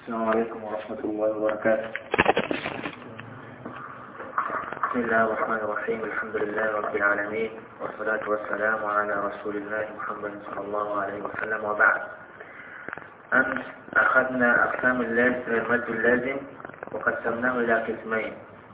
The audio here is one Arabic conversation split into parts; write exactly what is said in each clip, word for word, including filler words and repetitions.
السلام عليكم ورحمة الله وبركاته. بسم الله الرحمن الرحيم. الحمد لله رب العالمين، والصلاة والسلام على رسول الله محمد صلى الله عليه وسلم، وبعد. أمس أخذنا أقسام المد اللازم وقسمناه إلى قسمين: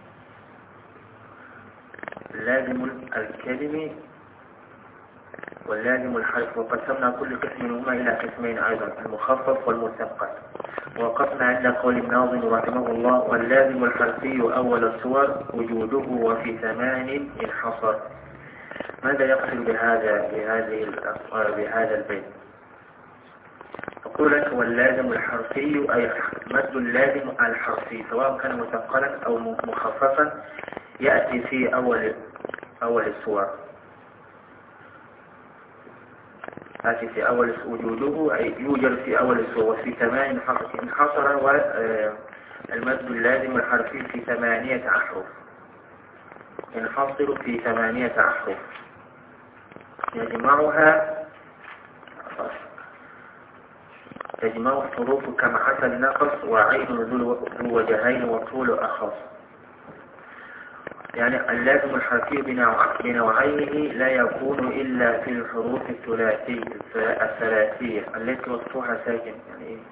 اللازم الكلمي واللازم الحرف، وقسمنا كل قسم منهما إلى قسمين أيضا: المخفف والمثقل. ووقفنا عند قول الناظم رحمه الله: واللازم الحرفي أول الصور وجوده وفي ثمان انحصر. ماذا يقصد بهذا بهذه بهذا البيت؟ أقول لك: واللازم الحرفي أي مد اللازم الحرفي سواء كان مثقلا أو مخففا يأتي في أول أول الصور. هذه في أول وجوده أي يوجد في أول الصور وفي ثمان انحصر. والمد اللازم الحرفي في ثمانية أحرف، ينحصر في ثمانية أحرف يجمعها تجمع الحروف كما حصل نقص وعين ذو وجهين وطول أخص. يعني اللازم الحرفي بنوعيه لا يكون إلا في الحروف الثلاثية الثلاثية التي وسطها ساكن. يعني إيه؟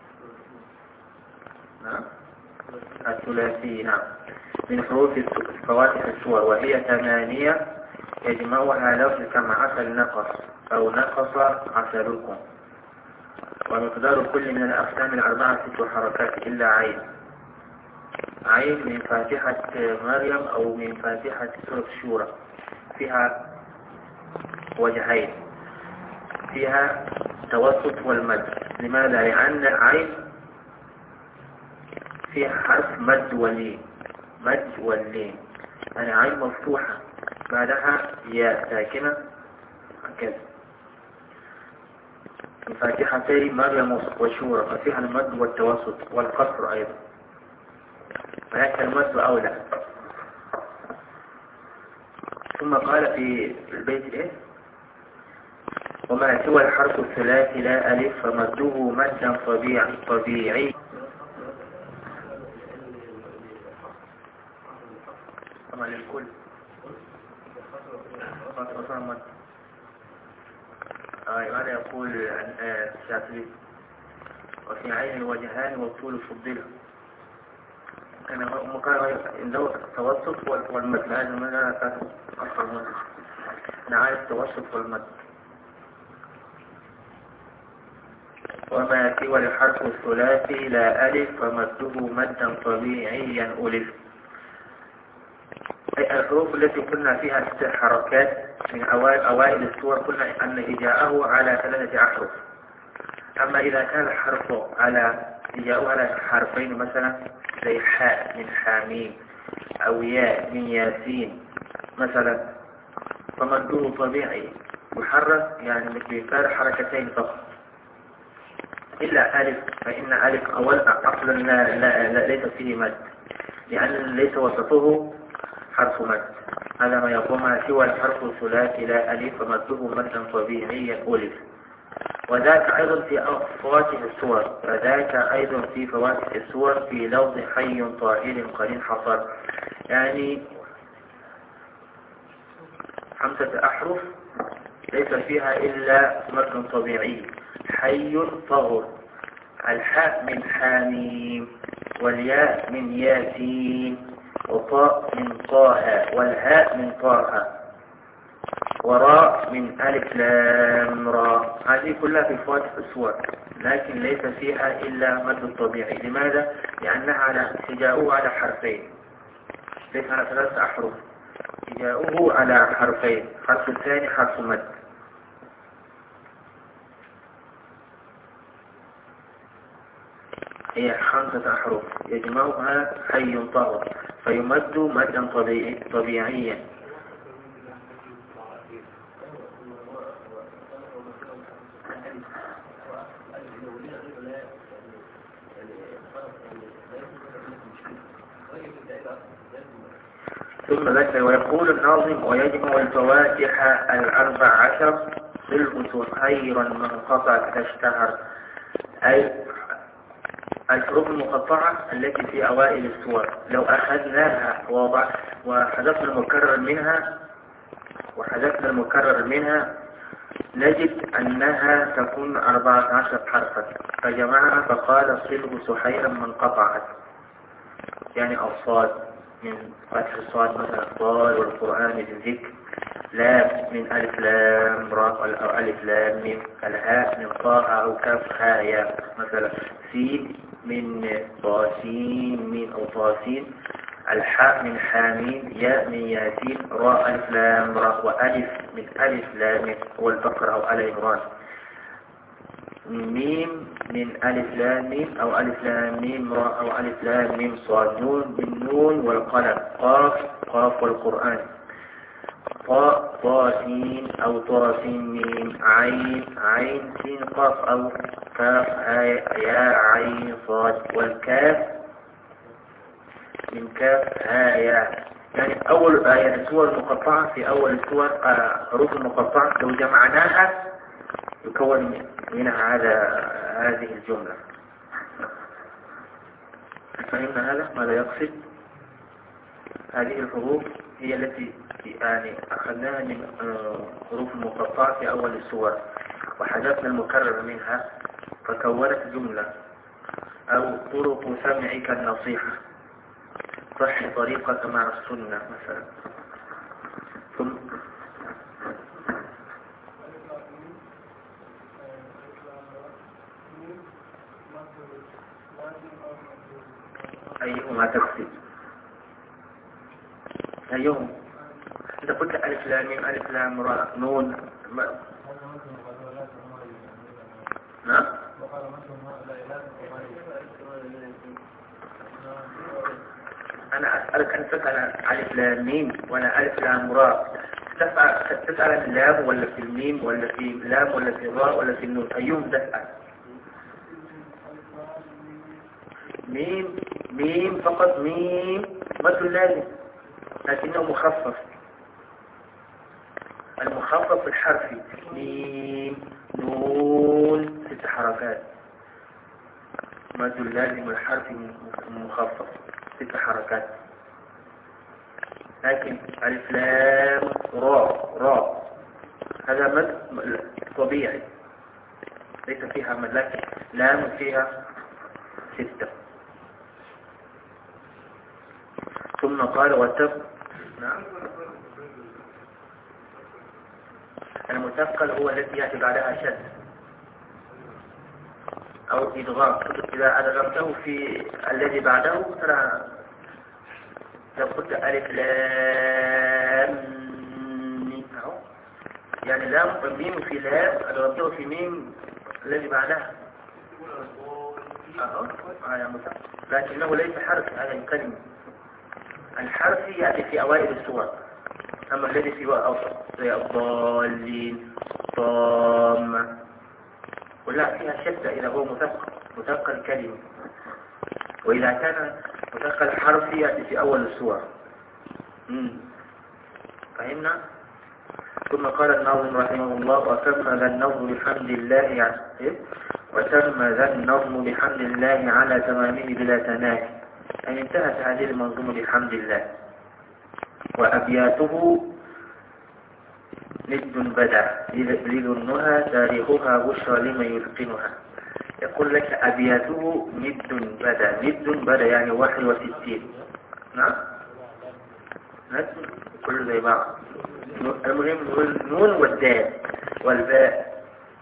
نعم، الثلاثية. نعم، من حروف فواتح السور، وهي ثمانية يجمعها لفظ كما عسل نقص أو نقص عسلكم. ومقدار كل من الأقسام الأربعة ست حركات إلا عين. عين من فاتحة مريم أو من فاتحة سورة الشورى فيها وجهين، فيها توسط والمد. لماذا؟ لأن عين فيها حرف مد واللين، مد واللين. يعني عين مفتوحة بعدها ياء ساكنة هكذا. من فاتحتي مريم وشورى ففيها المد والتوسط والقصر أيضا، ولكن المد أولى. ثم قال في البيت إيه؟ وما سوى الحرف الثلاثي لا ألف فمده مدا طبيعي طبيعي طبعا للكل. هذا يقول الشافعي: وفي عين الوجهان والطول فضله. كان مقارنة عنده التوسط والمد. هذا من لا أصل المد، نعرف التوسط والمد. وما سوى الحرف الثلاثي لا ألف فمده مدا طبيعيا ألف. الحروف التي قلنا فيها ست حركات من أوائل, أوائل السور قلنا أن إجاءه على ثلاثة أحرف. أما إذا كان الحرف على إجاءه على حرفين مثلا زي حاء من حاميم أو ياء من ياسين مثلا فمده طبيعي محرك، يعني بمقدار حركتين فقط، إلا ألف، فإن ألف أول أصلا لا, لا, لا ليس فيه مد، لأن ليس وسطه حرف مد. هذا ما يقوم ما سوى الحرف الثلاثي لا ألف فمده مدا طبيعيا ألف. وذاك أيضا في فواتح السور وذاك أيضا في فواتح السور في لفظ حي طائر قرين حصر. يعني خمسة أحرف ليس فيها إلا مد طبيعي: حي طهر، الحاء من حاميم، والياء من ياسين، وطاء من طه، والهاء من طه، وراء من ألف لام را. هذه كلها في فواتح السور، لكن ليس فيها إلا مد طبيعي. لماذا؟ لأنها على إجاؤه على حرفين، ليس على ثلاثة أحرف، إجاؤه على حرفين، حرف الثاني حرف مد. هي خمسة أحرف يجمعها حي طاهر فيمد مدا طبيعي طبيعيا. ثم ذكر: ويقول الناظم: ويجمع الفواتح الأربع عشر صلب خيرا من قطع تشتهر. أي الحروف المقطعة التي في أوائل السور لو أخذناها ووضع وحذفنا المكرر منها وحذفنا المكرر منها نجد أنها تكون أربعة عشر حرفا، فجمعها فقال صله سحيرا من قطعت، يعني الصاد من فتح الصاد مثلا الضاد والقرآن بالذكر، لام من ألف لام را أو ألف لام ميم، الهاء من طاء أو كاف هاء ياء مثلا، سين من طاسين ميم أو طاسين، الحاء من حامين، ياء من ياسين، راء ألف لام را، وألف من ألف لام والبقرة أو آل عمران، ميم من ألف لام ميم أو ألف لام ميم راء أو ألف لام ميم صاد، نون من نون والقلم، قاف قاف والقرآن، طاء طاسين أو طاسين ميم، عين عين سين قاف أو كاف ياء عين صاد، والكاف من كاف هاء ياء. يعني أول آية السور المقطعة في أول السور حروف المقطعة لو جمعناها يكون منها هذا هذه الجملة. فهمنا هذا ماذا يقصد؟ هذه الحروف هي التي يعني أخذناها من حروف المقطعة في أول السور وحذفنا المكرر منها فكونت جملة، أو طرق سمعك النصيحة، صح طريقك مع السنة مثلا. ثم أيهما تقصد؟ أيهم؟ إذا قلت ألف لام ميم ألف لام راء نون ما... نعم. أنا أسألك أن تسأل ألف لام ميم ولا ألف لام راء، تسأل تسأل في اللام ولا في الميم ولا في اللام ولا في الراء ولا في النون؟ أيهم تسأل؟ ميم ميم فقط، ميم مد لازم لكنه مخفف، المخفف الحرفي ميم نون ست حركات، مد اللازم الحرفي مخفف ست حركات. لكن ألف لام راء راء هذا مد طبيعي ليس فيها مد، لكن لام فيها ستة. ثم قال وتب. نعم. المثقل هو الذي يأتي بعدها شد أو إدغام، إذا أدغمته في الذي بعده ترى لو قلت ألف لام ميم، يعني لام ميم في لام أدغمته في ميم الذي بعدها أهو هذا مثقل، لكنه ليس حرف، هذا الكلمة الحرف يأتي في أوائل السور، أما الذي في أوسط زي الضالين طام ولا فيها شدة إذا هو مثقل مثقل كلمة، وإذا كان مثقل حرف يأتي في أول السور. فهمنا؟ ثم قال الناظم رحمه الله وتم ذا النظم بحمد الله وتم ذا النظم بحمد الله على تمامه بلا تناهي، أن انتهت هذه المنظومة بحمد الله. وأبياته ند بدا لذنها تاريخها بشرى لمن يتقنها. يقول لك أبياته ند بدا، ند بدا يعني واحد وستين. نعم ند كل زي بعض، المهم النون والدال والباء.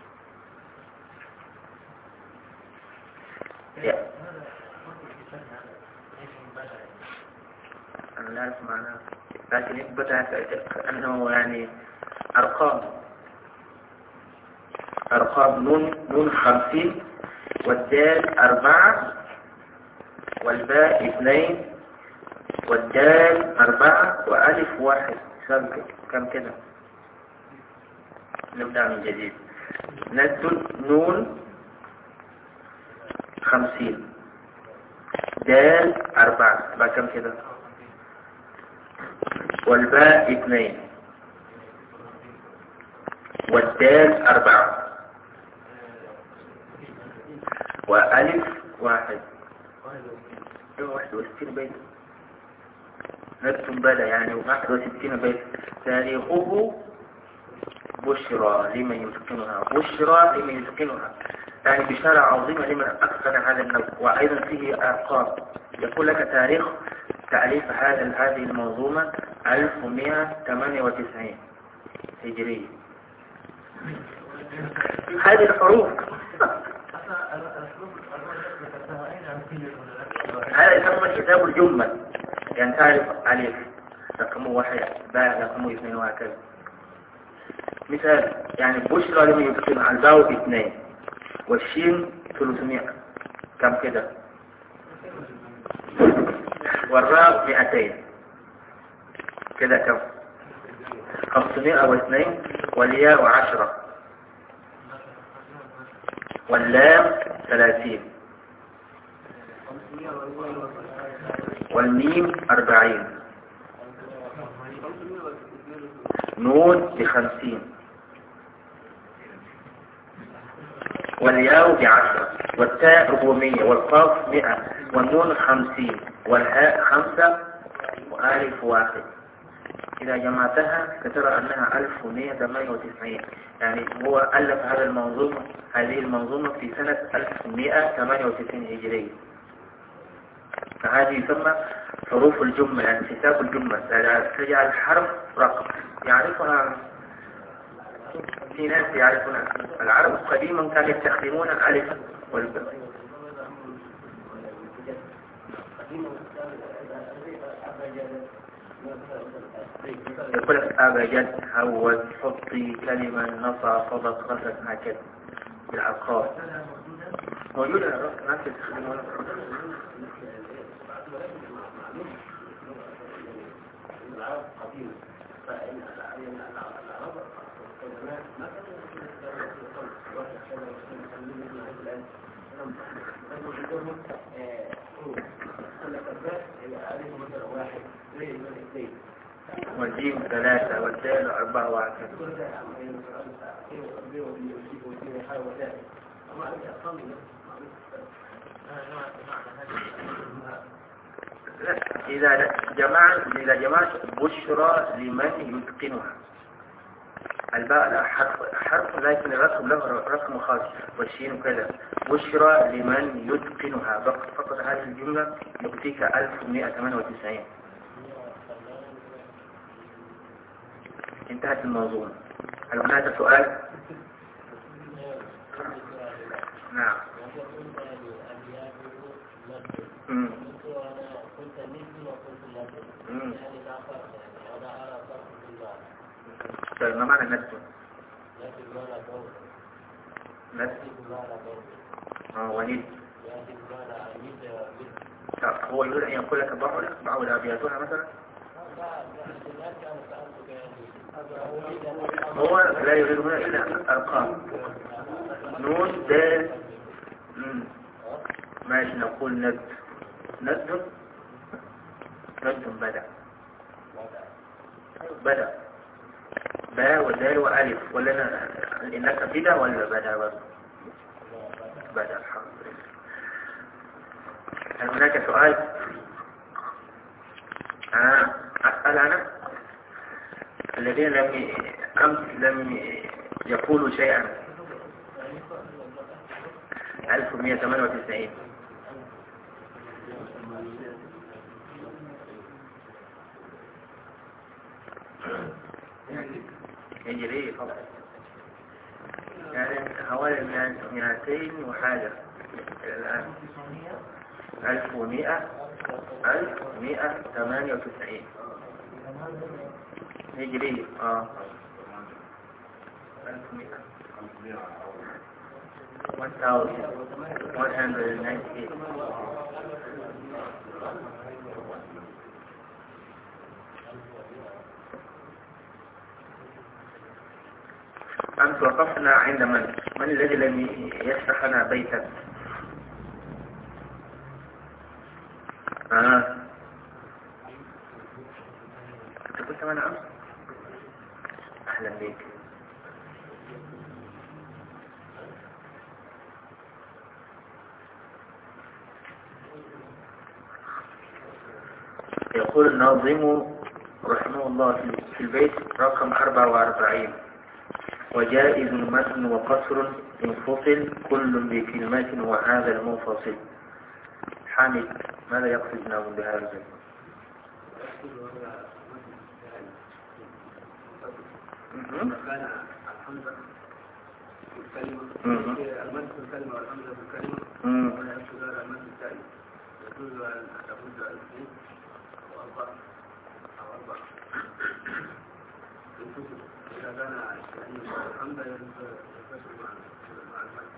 أنا لا أعرف معناه، لكن بدأ كأنه يعني أرقام أرقام نون نون خمسين والدال أربعة والباء اثنين والدال أربعة وألف واحد، كم كده؟ نبدأ من جديد. ند نون خمسين دال أربعة بقى كم كده؟ والباء اثنين والدال أربعة وألف واحد واحد وستين بيت. نكتب بدا يعني واحد وستين بيت. تاريخه بشرى لمن يتقنها، بشرى لمن يتقنها، يعني بشارة عظيمة لمن أتقن هذا النوع. وأيضا فيه أرقام يقول لك تاريخ تأليف هذا هذه المنظومة ألف ومئة وثمانية وتسعين هجرية. هذه الحروف هذا يسمى كتاب الجمل، يعني تعرف ألف رقمه واحد، باء رقمه اثنين، وهكذا. مثال يعني بشرى لمن يتقنها، الباء اثنين والشين ثلاثمائة، كم كده؟ والراء مئتين، كده كم؟ خمسمائة واثنين. والياء عشرة، واللام ثلاثين، والميم أربعين، نون بخمسين، والياء بعشرة، والتاء أربعمائة، والقاف مئة، والنون خمسين، والهاء خمسة، وآلف واحد. إذا جمعتها سترى أنها ألف ومئة وثمانية وتسعين. يعني هو ألف هذا المنظومة هذه المنظومة في سنة ألف ومئة وثمانية وتسعين هجرية. فهذه يسمى حروف الجمل، يعني حساب الجمل. تجعل حرف رقم يعرفها في ناس يعرفون. العرب قديما كانوا يستخدمون الألف والباء. يقول لك أبجد، هوت، حطي، كلمة، نصع، صدق، غسل، هكذا بالألقاب موجودة. الناس يستخدمون العرب قديما، فإن العرب القدماء ما كانوا يستخدمون الصوت عشان يسمون الآن عندهم الألفاظ عليهم مثلا واحد اثنين اثنين، والجيم ثلاثة، والدال أربعة، وهكذا. إذا جمعت إذا جمعت بشرى لمن يتقنها، الباء حرف حرف لكن الرسم له رسم خاص، والشين كذا. بشرى لمن يتقنها، فقط فقط هذه الجملة يعطيك ألف ومئة وثمانية وتسعين. انتهت الموضوع. هل هناك سؤال؟ نعم. امم امم طيب ما معنى نسب؟ نسب اه وليد. هو يقول ان يقول لك بعض بعض ابياتها مثلا. هو لا يريد هنا الا ارقام، نون دال. ماشي، نقول ند ند ند بدأ بدأ باء ودال وألف، ولا إنك بدأ ولا بدأ برضه؟ بدأ. الحمد لله. هل هناك سؤال؟ آه. أسأل أنا. الذين لم أمس لم يقولوا شيئا. ألف ومئة وثمانية وتسعين. هجري فقط، يعني حوالي مئتين وحاجة الآن. ألف ومئة ألف ومئة وثمانية وتسعين هجري. اه ألف ومئة one thousand one hundred ninety-eight. أمس وقفنا عند من؟ من الذي لم يفتح لنا بيتا؟ آه أنت قلت معنا أمس؟ أهلا بك. يقول الناظم رحمه الله في البيت رقم أربعة وأربعين: وجائز متن وقصر انفصل كل بكلمة وهذا المنفصل. حامد، ماذا يقصد الناظم بهذا البيت؟ كان الحمزة في الكلمة المد في الكلمة والحمزة في الكلمة ولا يقصد هذا المد الثاني يجوز أن تمد الاثنين أو أربعة أو أربعة إذا كان يعني الحمزة ينفصل مع المد.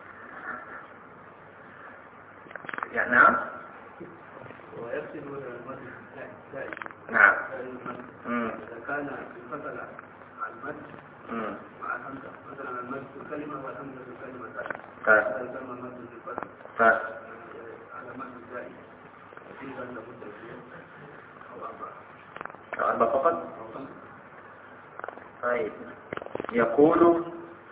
يعني نعم. ويقصد المد الثاني. نعم. إذا كان انفصل عن المد مع الحمزة، مثلا المد في الكلمة والحمزة في الكلمة الثانية. هذا يسمى المد في الفتح. على مد الزائد. يجوز أن تمد اثنين أو أربعة. أو أربعة فقط؟ طيب. يقول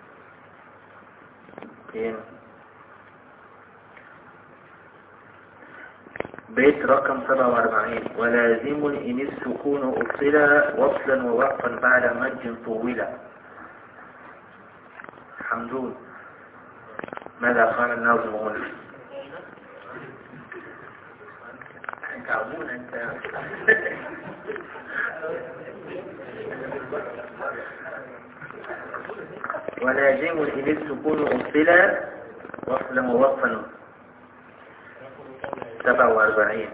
بيت رقم سبعة وأربعين: ولازم إن السكون أصلا وصلا ووقفا بعد مد طولا. حمدون، ماذا قال الناظم هنا؟ أنت عمون أنت. ولازم إن السكون أصلا وصلا ووقفا. سبعة وأربعين.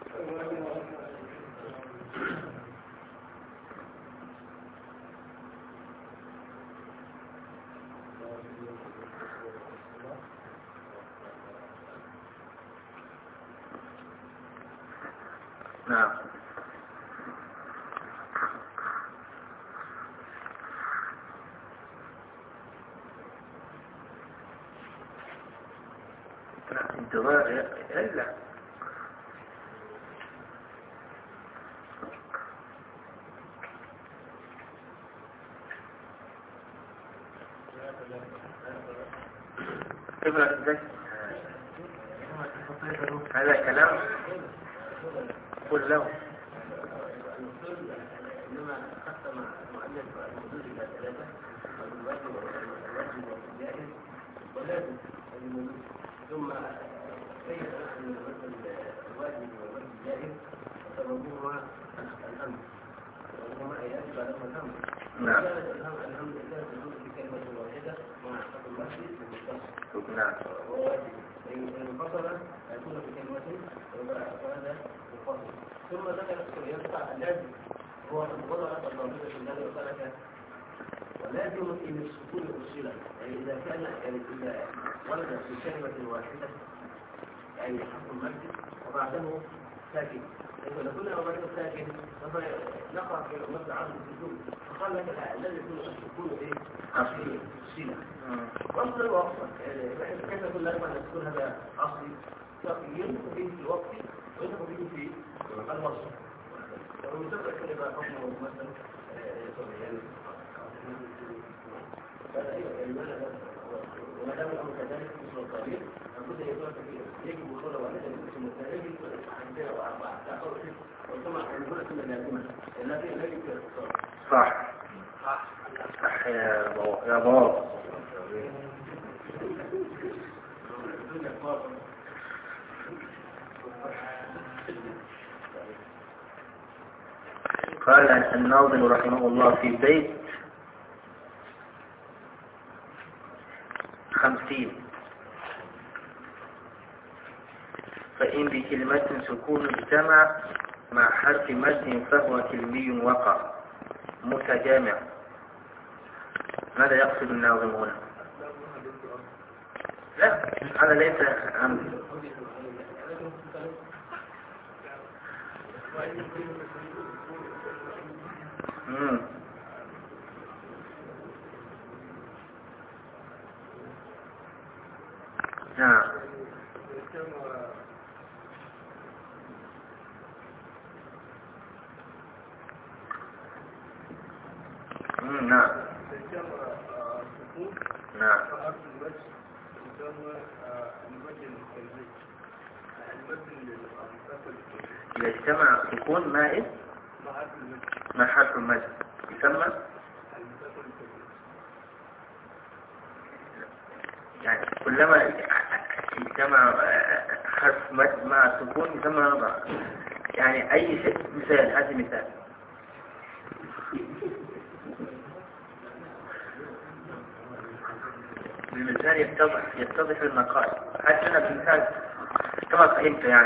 نعم. انتظار إلا هذا كلام قل له. إنما قسم المؤلف الموجود إلى ثلاثة: الواجب والواجب والجائز واللازم الموجود، ثم بين أن الواجب والواجب الجائز سببهما الأمر وهما يجب لهما الأمر. نعم. كانت الأمر كانت تدور بكلمة واحدة مع حق المسجد والمتصل. نعم. وواجب إن انفصل يكون بكلمة وهذا منفصل. ثم ذكر ينفع اللازم هو الوضع الضابطة الذي وصلك. ولازم ان السكون أصلا، يعني اذا كان يعني اذا ورد في كلمة واحدة يعني حرف المسجد وبعده ساكن، لكن لو كنا وبعده ساكن فما نقع في مبدا عدم السكون، فقال لك الذي يكون السكون ايه؟ اصلي صله. وصل ووصل، يعني كيف يقول لك ان السكون هذا اصلي؟ ينطق به في الوقت وينطق به في الوصل. ومتبع كلمة حكمه مثلا يعني وما دام الامر كذلك مثل الطبيب لابد يكون يجب وصول واحده من الثاني عندنا واربعه وثم نقول كل لازمه التي لا يمكن صح صح يا بابا يا بابا. قال الناظم رحمه الله في البيت خمسين: فإن بكلمة سكون اجتمع مع حرف مد فهو كلمي وقع متجامع. ماذا يقصد الناظم هنا؟ لا، هذا ليس أمر. امم نعم. امم نعم. نعم. إذا اجتمع سكون مائل مع حرف المد يسمى يعني كلما اجتمع حرف مد مع سكون يسمى ربع. يعني أي شيء. مثال، هذا مثال. المثال يتضح يتضح المقال. حتى أنا بمثال كما فهمت يعني.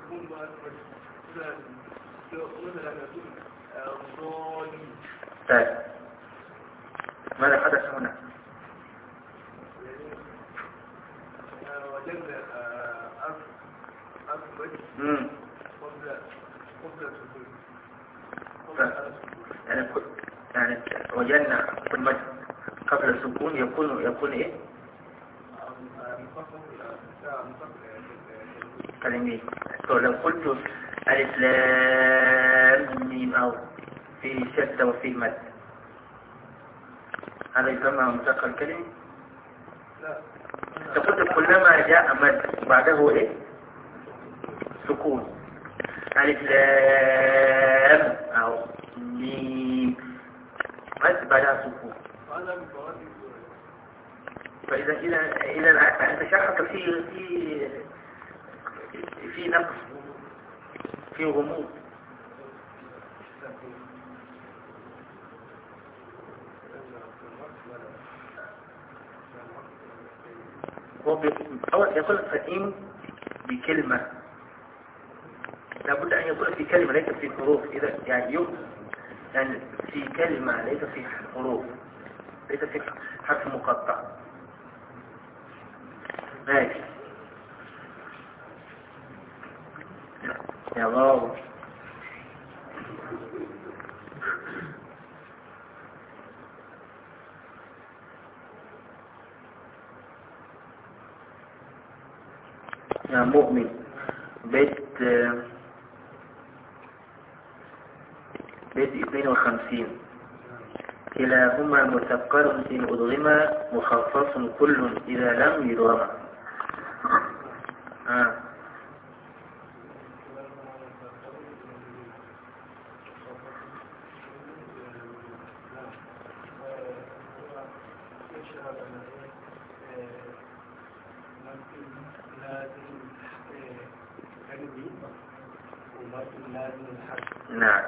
طيب ماذا حدث هنا؟ وجدنا أصبح امم قبل قبل السكون يعني يعني وجدنا كل مد قبل السكون يكون يكون ايه؟ كلمين. لو قلت ألف لام ميم أو في شدة وفي مد هذا يسمى مشتق الكلمة؟ لا. تقول كلما جاء مد بعده ايه؟ سكون. ألف لام أو ميم مد بعدها سكون. فإذا إذا إذا أنت شرحت في في في نقص في غموض. هو أول يقول فإن بكلمة لابد أن يكون في كلمة ليس في حروف. إذا يعني يوم يعني في كلمة ليس في حروف ليس في حرف مقطع. ماشي يا الله. يا مؤمن بيت بيت اثنين وخمسين. كلاهما مثقل إن أدغما مخصص كل إذا لم يدغما. آه. نعم.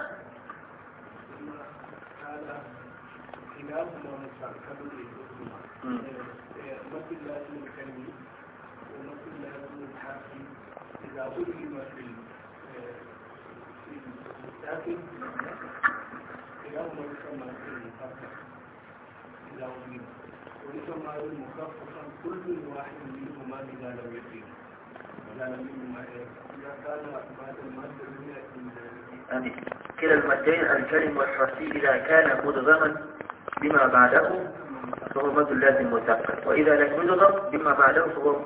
مثل لازم الكلمي ومثل لازم الحرفي إذا أدغم في في الساكن كلاهما يسمى المخفف إذا أدغم ويسمى المخففا كل واحد منهما إذا لم يدغم إذا لم يدغم إذا كان بعد المادة يعني كلا المدين الكلم والحرفي إذا كان مدغما بما بعده فهو مد لازم مثقل، وإذا لم يدغم بما بعده فهو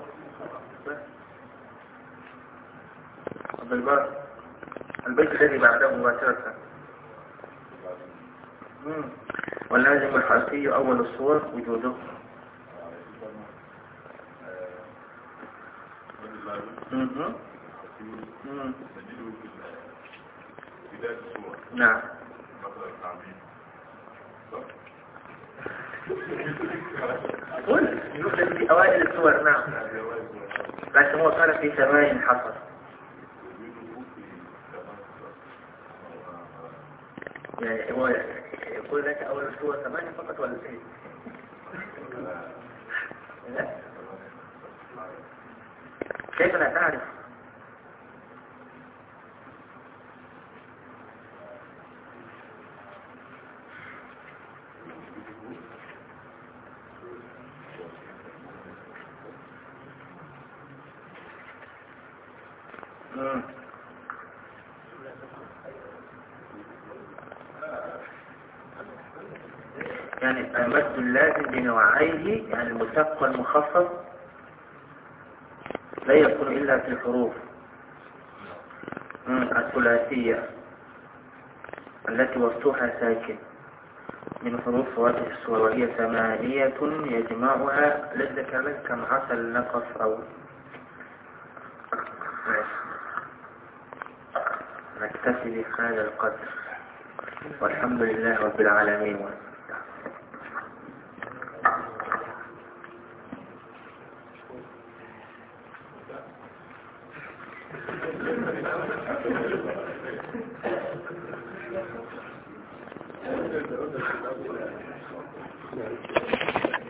بالبار البيت الذي بعده مباشرة. واللازم الحرفي أول الصور وجوده. نعم. قل يوجد في أوائل السور. نعم. لكن هو قال في ثمان حصر. يعني هو يقول لك أول السور ثمانية فقط ولا شيء؟ لا. كيف لا تعرف؟ يعني المد اللازم بنوعيه يعني المثقل والمخفف لا يكون إلا في الحروف الثلاثية التي وسطها ساكن من حروف فواتح السور، وهي ثمانية يجمعها لذكر لك كم عسل نقص أو نكتفي بهذا القدر، والحمد لله رب العالمين. Thank you.